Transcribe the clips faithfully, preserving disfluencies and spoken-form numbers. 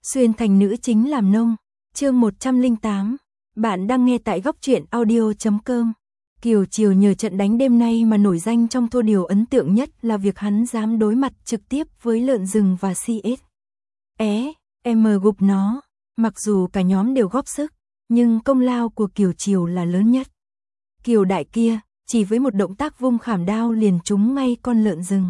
Xuyên thành nữ chính làm nông. Chương một trăm lẻ tám. Bạn đang nghe tại góc truyện audio chấm com. Kiều Triều nhờ trận đánh đêm nay mà nổi danh trong thô điều ấn tượng nhất là việc hắn dám đối mặt trực tiếp với lợn rừng và xê ét. É, em gục nó. Mặc dù cả nhóm đều góp sức, nhưng công lao của Kiều Triều là lớn nhất. Kiều đại kia, chỉ với một động tác vung khảm đao liền trúng ngay con lợn rừng.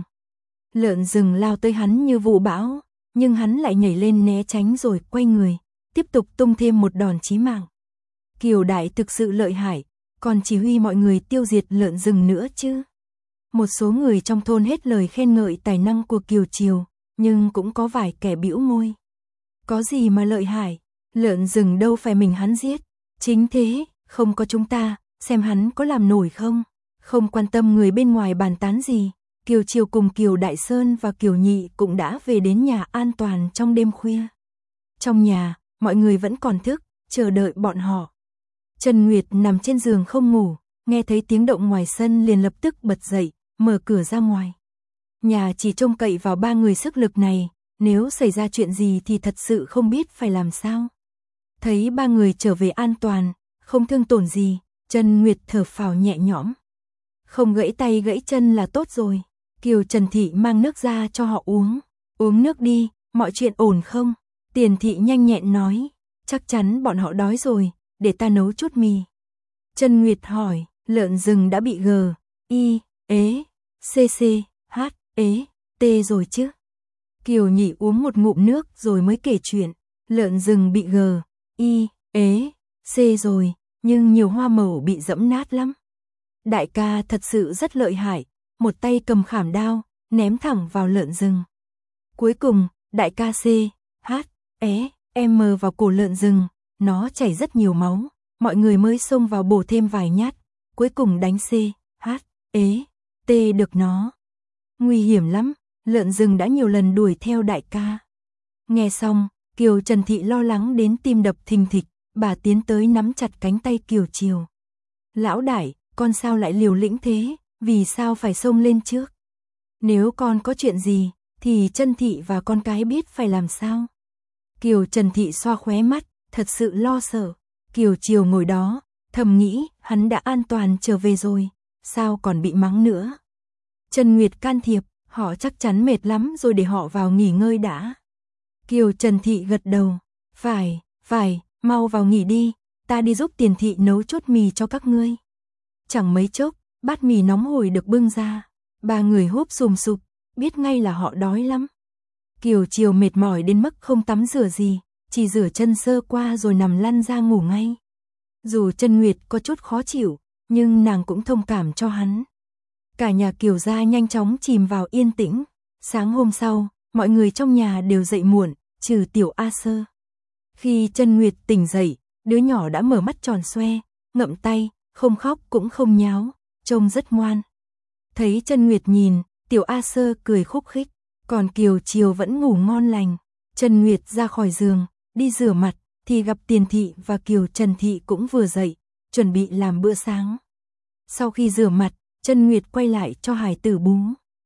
Lợn rừng lao tới hắn như vụ bão, nhưng hắn lại nhảy lên né tránh rồi quay người, tiếp tục tung thêm một đòn chí mạng. Kiều đại thực sự lợi hại, còn chỉ huy mọi người tiêu diệt lợn rừng nữa chứ. Một số người trong thôn hết lời khen ngợi tài năng của Kiều Triều, nhưng cũng có vài kẻ bĩu môi. Có gì mà lợi hại, lợn rừng đâu phải mình hắn giết. Chính thế, không có chúng ta, xem hắn có làm nổi không. Không quan tâm người bên ngoài bàn tán gì, Kiều Triều cùng Kiều Đại Sơn và Kiều Nhị cũng đã về đến nhà an toàn trong đêm khuya. Trong nhà, mọi người vẫn còn thức, chờ đợi bọn họ. Trần Nguyệt nằm trên giường không ngủ, nghe thấy tiếng động ngoài sân liền lập tức bật dậy, mở cửa ra ngoài. Nhà chỉ trông cậy vào ba người sức lực này, nếu xảy ra chuyện gì thì thật sự không biết phải làm sao. Thấy ba người trở về an toàn, không thương tổn gì, Trần Nguyệt thở phào nhẹ nhõm. Không gãy tay gãy chân là tốt rồi. Kiều Trần Thị mang nước ra cho họ uống. Uống nước đi, mọi chuyện ổn không? Tiền Thị nhanh nhẹn nói. Chắc chắn bọn họ đói rồi, để ta nấu chút mì. Trần Nguyệt hỏi, lợn rừng đã bị G, I, ế, C C, H, ế, T rồi chứ? Kiều Nhị uống một ngụm nước rồi mới kể chuyện. Lợn rừng bị G, I, ế, C rồi, nhưng nhiều hoa màu bị dẫm nát lắm. Đại ca thật sự rất lợi hại, một tay cầm khảm đao, ném thẳng vào lợn rừng. Cuối cùng, đại ca C, H, é, M vào cổ lợn rừng, nó chảy rất nhiều máu, mọi người mới xông vào bổ thêm vài nhát, cuối cùng đánh C, H, ế, T được nó. Nguy hiểm lắm, lợn rừng đã nhiều lần đuổi theo đại ca. Nghe xong, Kiều Trần Thị lo lắng đến tim đập thình thịch, bà tiến tới nắm chặt cánh tay Kiều Triều. Lão đại, con sao lại liều lĩnh thế, vì sao phải xông lên trước? Nếu con có chuyện gì, thì Trân Thị và con cái biết phải làm sao? Kiều Trần Thị xoa khóe mắt, thật sự lo sợ. Kiều Triều ngồi đó, thầm nghĩ, hắn đã an toàn trở về rồi, sao còn bị mắng nữa? Trần Nguyệt can thiệp, họ chắc chắn mệt lắm rồi để họ vào nghỉ ngơi đã. Kiều Trần Thị gật đầu, phải, phải, mau vào nghỉ đi, ta đi giúp Tiền Thị nấu chút mì cho các ngươi. Chẳng mấy chốc, bát mì nóng hổi được bưng ra, ba người húp sùm sụp, biết ngay là họ đói lắm. Kiều Triều mệt mỏi đến mức không tắm rửa gì, chỉ rửa chân sơ qua rồi nằm lăn ra ngủ ngay. Dù Trân Nguyệt có chút khó chịu, nhưng nàng cũng thông cảm cho hắn. Cả nhà Kiều gia nhanh chóng chìm vào yên tĩnh. Sáng hôm sau, mọi người trong nhà đều dậy muộn, trừ tiểu A Sơ. Khi Trân Nguyệt tỉnh dậy, đứa nhỏ đã mở mắt tròn xoe, ngậm tay, không khóc cũng không nháo, trông rất ngoan. Thấy Trân Nguyệt nhìn, tiểu A Sơ cười khúc khích, còn Kiều Triều vẫn ngủ ngon lành. Trân Nguyệt ra khỏi giường, đi rửa mặt, thì gặp Tiền Thị và Kiều Trần Thị cũng vừa dậy, chuẩn bị làm bữa sáng. Sau khi rửa mặt, Trân Nguyệt quay lại cho hải tử bú.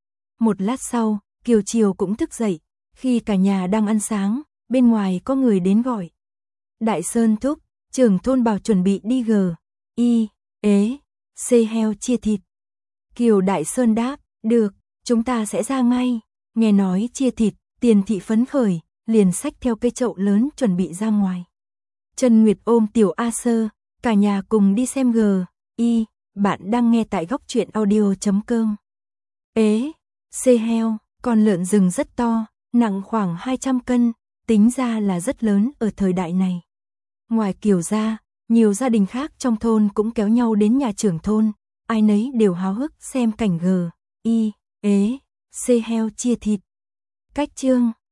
Một lát sau, Kiều Triều cũng thức dậy, khi cả nhà đang ăn sáng, bên ngoài có người đến gọi. Đại Sơn thúc, trưởng thôn bảo chuẩn bị đi G, I, ế, C heo chia thịt. Kiều Đại Sơn đáp, được, chúng ta sẽ ra ngay. Nghe nói chia thịt, Tiền Thị phấn khởi, liền xách theo cây chậu lớn chuẩn bị ra ngoài. Trần Nguyệt ôm tiểu A Sơ, cả nhà cùng đi xem G, I, bạn đang nghe tại góc truyện audio chấm com. Ế, C heo, con lợn rừng rất to, nặng khoảng hai trăm cân, tính ra là rất lớn ở thời đại này. Ngoài Kiều gia, nhiều gia đình khác trong thôn cũng kéo nhau đến nhà trưởng thôn, ai nấy đều háo hức xem cảnh G, I, ế, C heo chia thịt. Cách chương